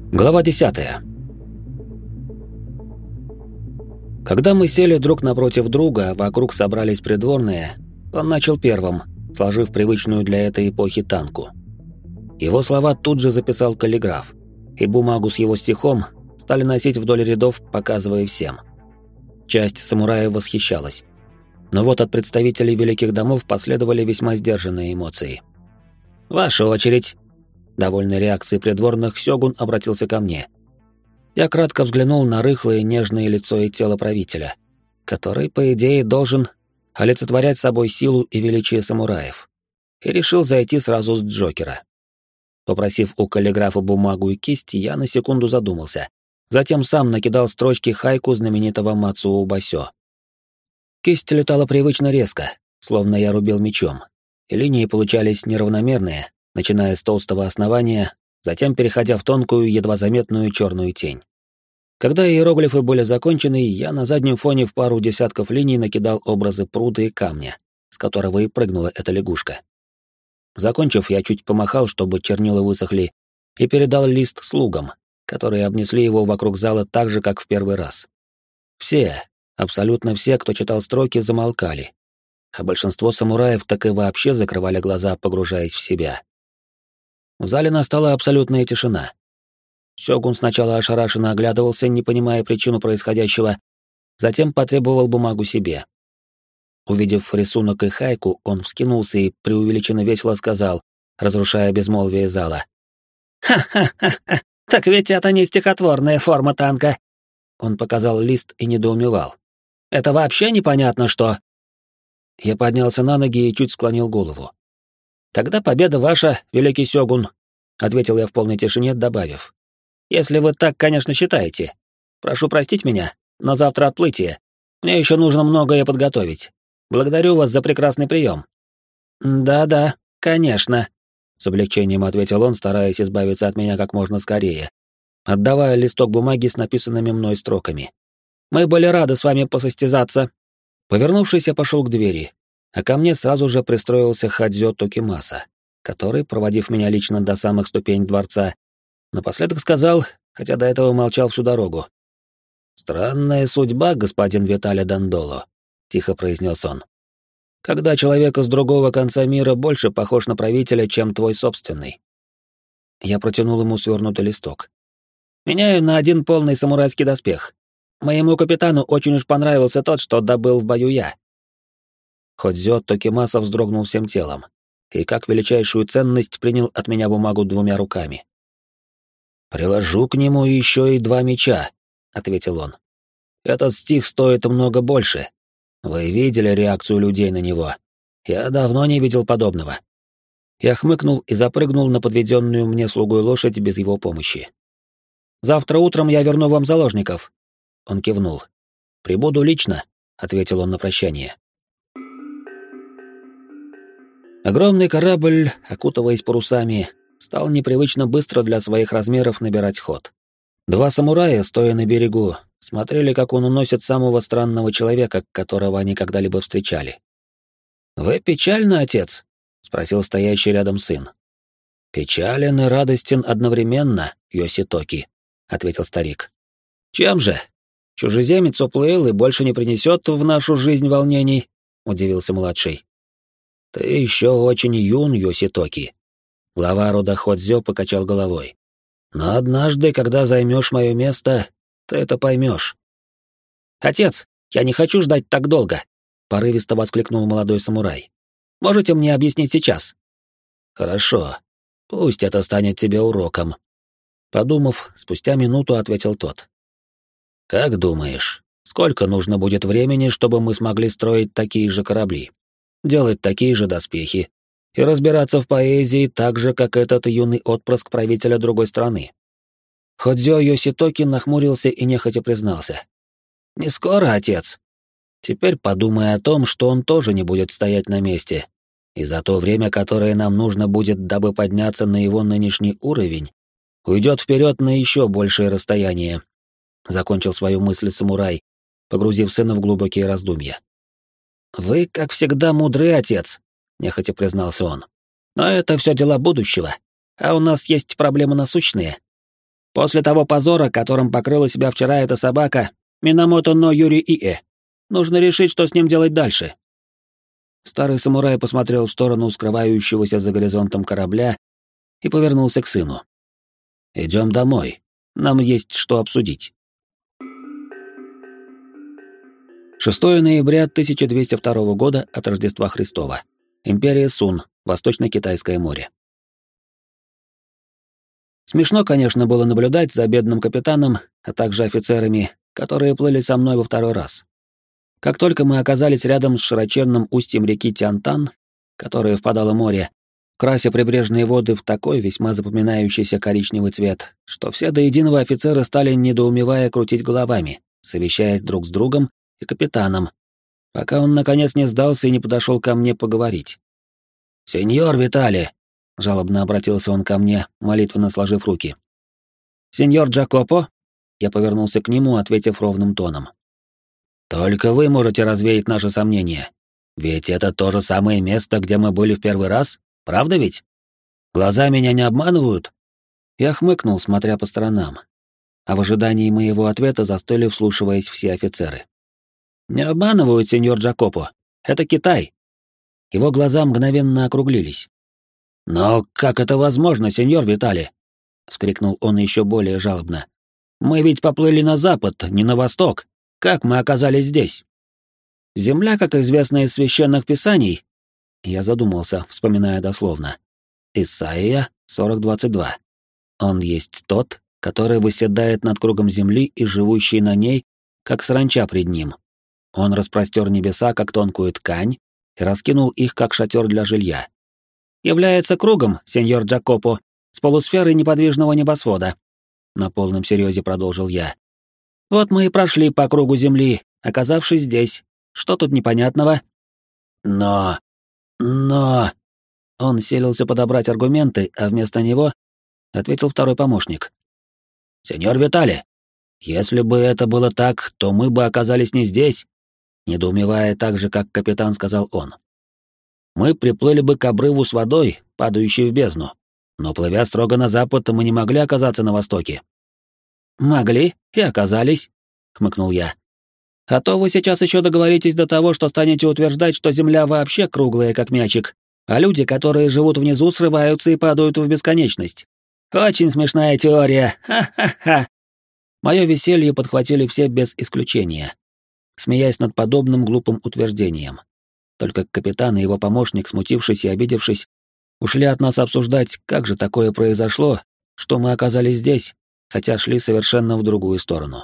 Глава 10. Когда мы сели друг напротив друга, вокруг собрались придворные, он начал первым, сложив привычную для этой эпохи танку. Его слова тут же записал каллиграф, и бумагу с его стихом стали носить вдоль рядов, показывая всем. Часть самураев восхищалась. Но вот от представителей великих домов последовали весьма сдержанные эмоции. «Ваша очередь!» Довольной реакцией придворных, сёгун обратился ко мне. Я кратко взглянул на рыхлое нежное лицо и тело правителя, который, по идее, должен олицетворять собой силу и величие самураев, и решил зайти сразу с Джокера. Попросив у каллиграфа бумагу и кисть, я на секунду задумался, затем сам накидал строчки хайку знаменитого Мацуо Басё. Кисть летала привычно резко, словно я рубил мечом, и линии получались неравномерные, начиная с толстого основания, затем переходя в тонкую, едва заметную черную тень. Когда иероглифы были закончены, я на заднем фоне в пару десятков линий накидал образы пруда и камня, с которого и прыгнула эта лягушка. Закончив, я чуть помахал, чтобы чернила высохли, и передал лист слугам, которые обнесли его вокруг зала так же, как в первый раз. Все, абсолютно все, кто читал строки, замолкали, а большинство самураев так и вообще закрывали глаза, погружаясь в себя. В зале настала абсолютная тишина. Сёгун сначала ошарашенно оглядывался, не понимая причину происходящего, затем потребовал бумагу себе. Увидев рисунок и хайку, он вскинулся и преувеличенно весело сказал, разрушая безмолвие зала. «Ха-ха-ха-ха! Так ведь это не стихотворная форма танка!» Он показал лист и недоумевал. «Это вообще непонятно что!» Я поднялся на ноги и чуть склонил голову. «Тогда победа ваша, великий сёгун», — ответил я в полной тишине, добавив. «Если вы так, конечно, считаете. Прошу простить меня, но завтра отплытие. Мне еще нужно многое подготовить. Благодарю вас за прекрасный прием». «Да-да, конечно», — с облегчением ответил он, стараясь избавиться от меня как можно скорее, отдавая листок бумаги с написанными мной строками. «Мы были рады с вами посостязаться». Повернувшись, я пошел к двери, а ко мне сразу же пристроился Хадзё Токимаса, который, проводив меня лично до самых ступеней дворца, напоследок сказал, хотя до этого молчал всю дорогу. «Странная судьба, господин Виталий Дандоло», — тихо произнес он. «Когда человек из другого конца мира больше похож на правителя, чем твой собственный». Я протянул ему свернутый листок. «Меняю на один полный самурайский доспех. Моему капитану очень уж понравился тот, что добыл в бою я». Ходзё Токимаса вздрогнул всем телом и как величайшую ценность принял от меня бумагу двумя руками. «Приложу к нему еще и 2 меча», — ответил он. «Этот стих стоит много больше. Вы видели реакцию людей на него? Я давно не видел подобного». Я хмыкнул и запрыгнул на подведенную мне слугой лошадь без его помощи. «Завтра утром я верну вам заложников». Он кивнул. «Прибуду лично», — ответил он на прощание. Огромный корабль, окутываясь парусами, стал непривычно быстро для своих размеров набирать ход. 2 самурая, стоя на берегу, смотрели, как он уносит самого странного человека, которого они когда-либо встречали. «Вы печальны, отец?» — спросил стоящий рядом сын. «Печален и радостен одновременно, Йоситоки», — ответил старик. «Чем же? Чужеземец уплыл и больше не принесет в нашу жизнь волнений?» — удивился младший. «Ты еще очень юн, Йоситоки». Глава рода Ходзё покачал головой. «Но однажды, когда займешь мое место, ты это поймешь». «Отец, я не хочу ждать так долго», — порывисто воскликнул молодой самурай. «Можете мне объяснить сейчас?» «Хорошо. Пусть это станет тебе уроком». Подумав, спустя минуту ответил тот. «Как думаешь, сколько нужно будет времени, чтобы мы смогли строить такие же корабли, делать такие же доспехи и разбираться в поэзии так же, как этот юный отпрыск правителя другой страны?» Ходзё Йоситоки нахмурился и нехотя признался. «Не скоро, отец. Теперь подумай о том, что он тоже не будет стоять на месте, и за то время, которое нам нужно будет, дабы подняться на его нынешний уровень, уйдет вперед на еще большее расстояние», — закончил свою мысль самурай, погрузив сына в глубокие раздумья. «Вы, как всегда, мудрый отец», — нехотя признался он. «Но это все дела будущего, а у нас есть проблемы насущные. После того позора, которым покрыла себя вчера эта собака, Минамото но Юри Ие. Нужно решить, что с ним делать дальше. Старый самурай посмотрел в сторону скрывающегося за горизонтом корабля и повернулся к сыну. «Идем домой. Нам есть что обсудить». 6 ноября 1202 года от Рождества Христова. Империя Сун, Восточно-Китайское море. Смешно, конечно, было наблюдать за бедным капитаном, а также офицерами, которые плыли со мной во второй раз. Как только мы оказались рядом с широченным устьем реки Тянтан, которая впадала в море, крася прибрежные воды в такой весьма запоминающийся коричневый цвет, что все до единого офицеры стали недоумевая крутить головами, совещаясь друг с другом и капитаном, пока он наконец не сдался и не подошел ко мне поговорить. «Сеньор Витали!» — жалобно обратился он ко мне, молитвенно сложив руки. «Сеньор Джакопо?» — я повернулся к нему, ответив ровным тоном. «Только вы можете развеять наши сомнения. Ведь это то же самое место, где мы были в первый раз, правда ведь? Глаза меня не обманывают?» Я хмыкнул, смотря по сторонам, а в ожидании моего ответа застыли, вслушиваясь все офицеры. «Не обманывают, сеньор Джакопо. Это Китай». Его глаза мгновенно округлились. «Но как это возможно, сеньор Витали?» — вскрикнул он еще более жалобно. «Мы ведь поплыли на запад, не на восток. Как мы оказались здесь?» «Земля, как известно из священных писаний...» Я задумался, вспоминая дословно. Исайя 40:22. «Он есть тот, который восседает над кругом земли и живущий на ней, как саранча пред ним. Он распростер небеса, как тонкую ткань, и раскинул их, как шатер для жилья. Является кругом, сеньор Джакопо, с полусферой неподвижного небосвода», — на полном серьезе продолжил я. «Вот мы и прошли по кругу земли, оказавшись здесь. Что тут непонятного?» Но... Он селился подобрать аргументы, а вместо него ответил второй помощник. «Сеньор Витали, если бы это было так, то мы бы оказались не здесь», недоумевая так же, как капитан, сказал он. «Мы приплыли бы к обрыву с водой, падающей в бездну, но, плывя строго на запад, мы не могли оказаться на востоке». «Могли и оказались», — хмыкнул я. «А то вы сейчас еще договоритесь до того, что станете утверждать, что Земля вообще круглая, как мячик, а люди, которые живут внизу, срываются и падают в бесконечность. Очень смешная теория, ха-ха-ха!» Мое веселье подхватили все без исключения, смеясь над подобным глупым утверждением. Только капитан и его помощник, смутившись и обидевшись, ушли от нас обсуждать, как же такое произошло, что мы оказались здесь, хотя шли совершенно в другую сторону.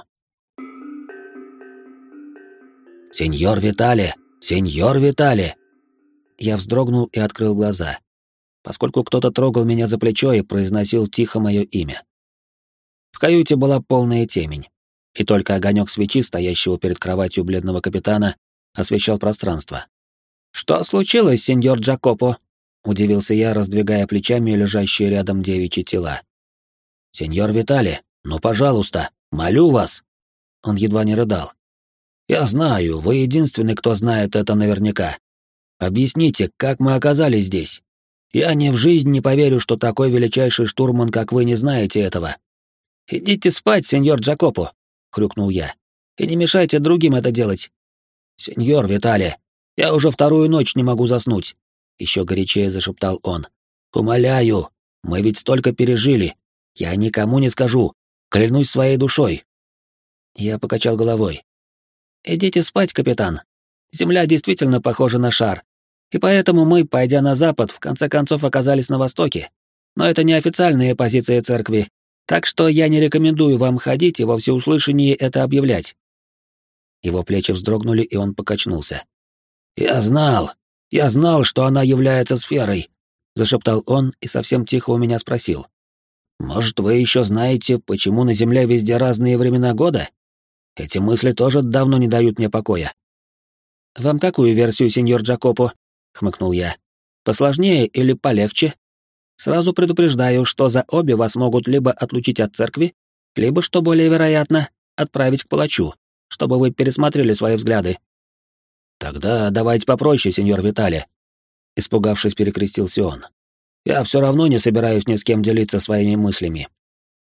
«Сеньор Витали! Сеньор Витали!» Я вздрогнул и открыл глаза, поскольку кто-то трогал меня за плечо и произносил тихо мое имя. В каюте была полная темень, и только огонек свечи, стоящего перед кроватью бледного капитана, освещал пространство. «Что случилось, сеньор Джакопо?» — удивился я, раздвигая плечами лежащие рядом девичьи тела. «Сеньор Витали, ну, пожалуйста, молю вас!» Он едва не рыдал. «Я знаю, вы единственный, кто знает это наверняка. Объясните, как мы оказались здесь? Я ни в жизнь не поверю, что такой величайший штурман, как вы, не знаете этого». «Идите спать, сеньор Джакопо», — хрюкнул я, — «и не мешайте другим это делать». «Сеньор Витали, я уже вторую ночь не могу заснуть», — еще горячее зашептал он. «Умоляю, мы ведь столько пережили. Я никому не скажу, клянусь своей душой». Я покачал головой. «Идите спать, капитан. Земля действительно похожа на шар, и поэтому мы, пойдя на запад, в конце концов оказались на востоке. Но это не официальная позиция церкви, так что я не рекомендую вам ходить и во всеуслышание это объявлять». Его плечи вздрогнули, и он покачнулся. Я знал, что она является сферой», — зашептал он и совсем тихо у меня спросил. «Может, вы еще знаете, почему на Земле везде разные времена года? Эти мысли тоже давно не дают мне покоя». «Вам какую версию, сеньор Джакопо?» — хмыкнул я. «Посложнее или полегче? Сразу предупреждаю, что за обе вас могут либо отлучить от церкви, либо, что более вероятно, отправить к палачу, чтобы вы пересмотрели свои взгляды». «Тогда давайте попроще, сеньор Витали», — испугавшись, перекрестился он. «Я все равно не собираюсь ни с кем делиться своими мыслями».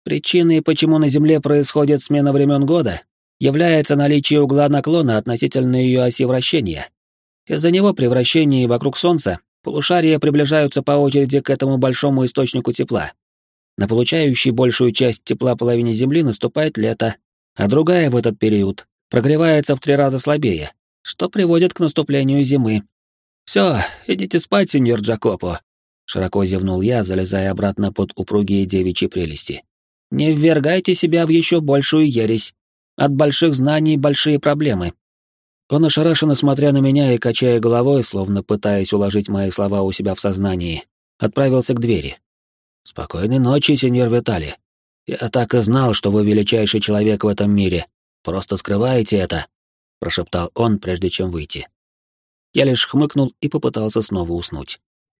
Причиной, почему на Земле происходит смена времен года, является наличие угла наклона относительно ее оси вращения. Из-за него при вращении вокруг Солнца полушария приближаются по очереди к этому большому источнику тепла. На получающей большую часть тепла половине Земли наступает лето, а другая в этот период прогревается в 3 раза слабее, что приводит к наступлению зимы. «Все, идите спать, сеньор Джакопо», — широко зевнул я, залезая обратно под упругие девичьи прелести. «Не ввергайте себя в еще большую ересь. От больших знаний большие проблемы». Он, ошарашенно смотря на меня и качая головой, словно пытаясь уложить мои слова у себя в сознании, отправился к двери. «Спокойной ночи, сеньор Витали. Я так и знал, что вы величайший человек в этом мире. Просто скрываете это», — прошептал он, прежде чем выйти. Я лишь хмыкнул и попытался снова уснуть.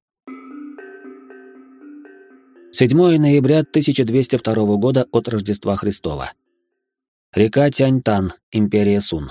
7 ноября 1202 года от Рождества Христова. Река Тяньтан, Империя Сун.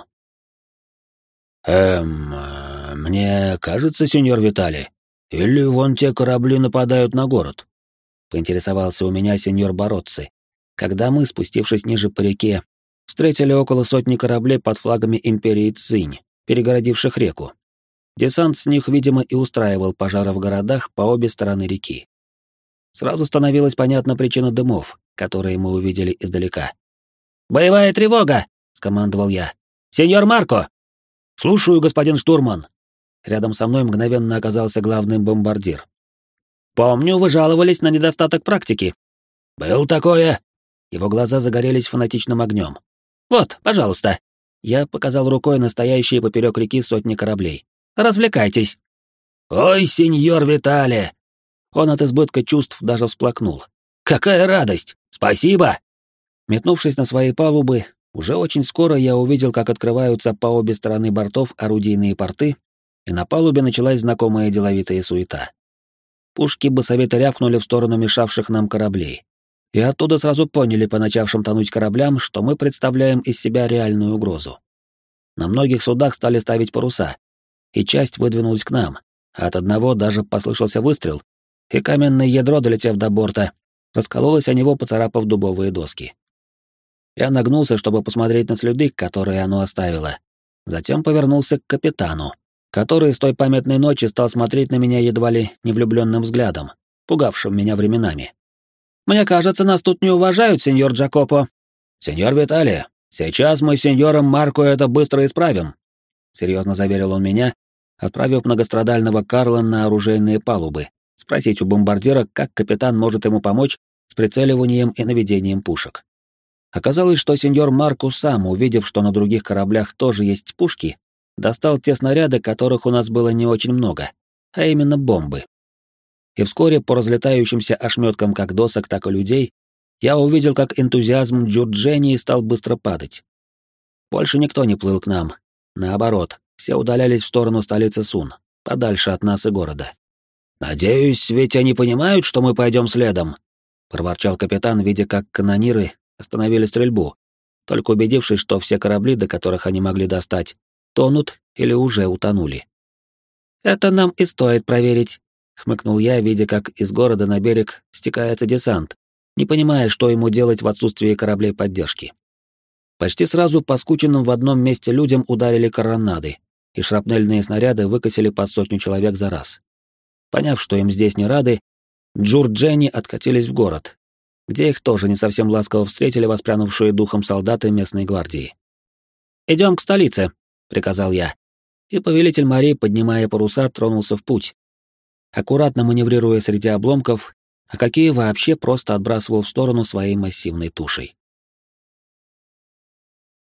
Мне кажется, сеньор Витали, или вон те корабли нападают на город?» — поинтересовался у меня сеньор Бароцци, когда мы, спустившись ниже по реке, встретили около 100 кораблей под флагами Империи Цинь, перегородивших реку. Десант с них, видимо, и устраивал пожары в городах по обе стороны реки. Сразу становилась понятна причина дымов, которые мы увидели издалека. «Боевая тревога!» — скомандовал я. «Сеньор Марко!» «Слушаю, господин штурман!» Рядом со мной мгновенно оказался главный бомбардир. «Помню, вы жаловались на недостаток практики». «Был такое!» Его глаза загорелись фанатичным огнем. «Вот, пожалуйста!» Я показал рукой настоящие поперек реки 100 кораблей. «Развлекайтесь!» «Ой, сеньор Витали!» Он от избытка чувств даже всплакнул. «Какая радость! Спасибо!» Метнувшись на свои палубы, уже очень скоро я увидел, как открываются по обе стороны бортов орудийные порты, и на палубе началась знакомая деловитая суета. Пушки басовито рявкнули в сторону мешавших нам кораблей, и оттуда сразу поняли по начавшим тонуть кораблям, что мы представляем из себя реальную угрозу. На многих судах стали ставить паруса, и часть выдвинулась к нам, а от одного даже послышался выстрел, и каменное ядро, долетев до борта, раскололось о него, поцарапав дубовые доски. Я нагнулся, чтобы посмотреть на следы, которые оно оставило. Затем повернулся к капитану, который с той памятной ночи стал смотреть на меня едва ли не влюбленным взглядом, пугавшим меня временами. «Мне кажется, нас тут не уважают, сеньор Джакопо». «Сеньор Витали, сейчас мы с сеньором Марко это быстро исправим», — серьезно заверил он меня, отправив многострадального Карла на оружейные палубы, спросить у бомбардира, как капитан может ему помочь с прицеливанием и наведением пушек. Оказалось, что сеньор Марко сам, увидев, что на других кораблях тоже есть пушки, достал те снаряды, которых у нас было не очень много, а именно бомбы. И вскоре по разлетающимся ошметкам как досок, так и людей я увидел, как энтузиазм Джурджени стал быстро падать. Больше никто не плыл к нам. Наоборот, все удалялись в сторону столицы Сун, подальше от нас и города. «Надеюсь, ведь они понимают, что мы пойдем следом», — проворчал капитан, видя, как канониры остановили стрельбу, только убедившись, что все корабли, до которых они могли достать, тонут или уже утонули. «Это нам и стоит проверить», — хмыкнул я, видя, как из города на берег стекается десант, не понимая, что ему делать в отсутствии кораблей поддержки. Почти сразу по скученным в одном месте людям ударили коронады, и шрапнельные снаряды выкосили под 100 человек за раз. Поняв, что им здесь не рады, Джурджени откатились в город, где их тоже не совсем ласково встретили воспрянувшие духом солдаты местной гвардии. «Идем к столице», — приказал я, и повелитель морей, поднимая паруса, тронулся в путь, аккуратно маневрируя среди обломков, а какие вообще просто отбрасывал в сторону своей массивной тушей.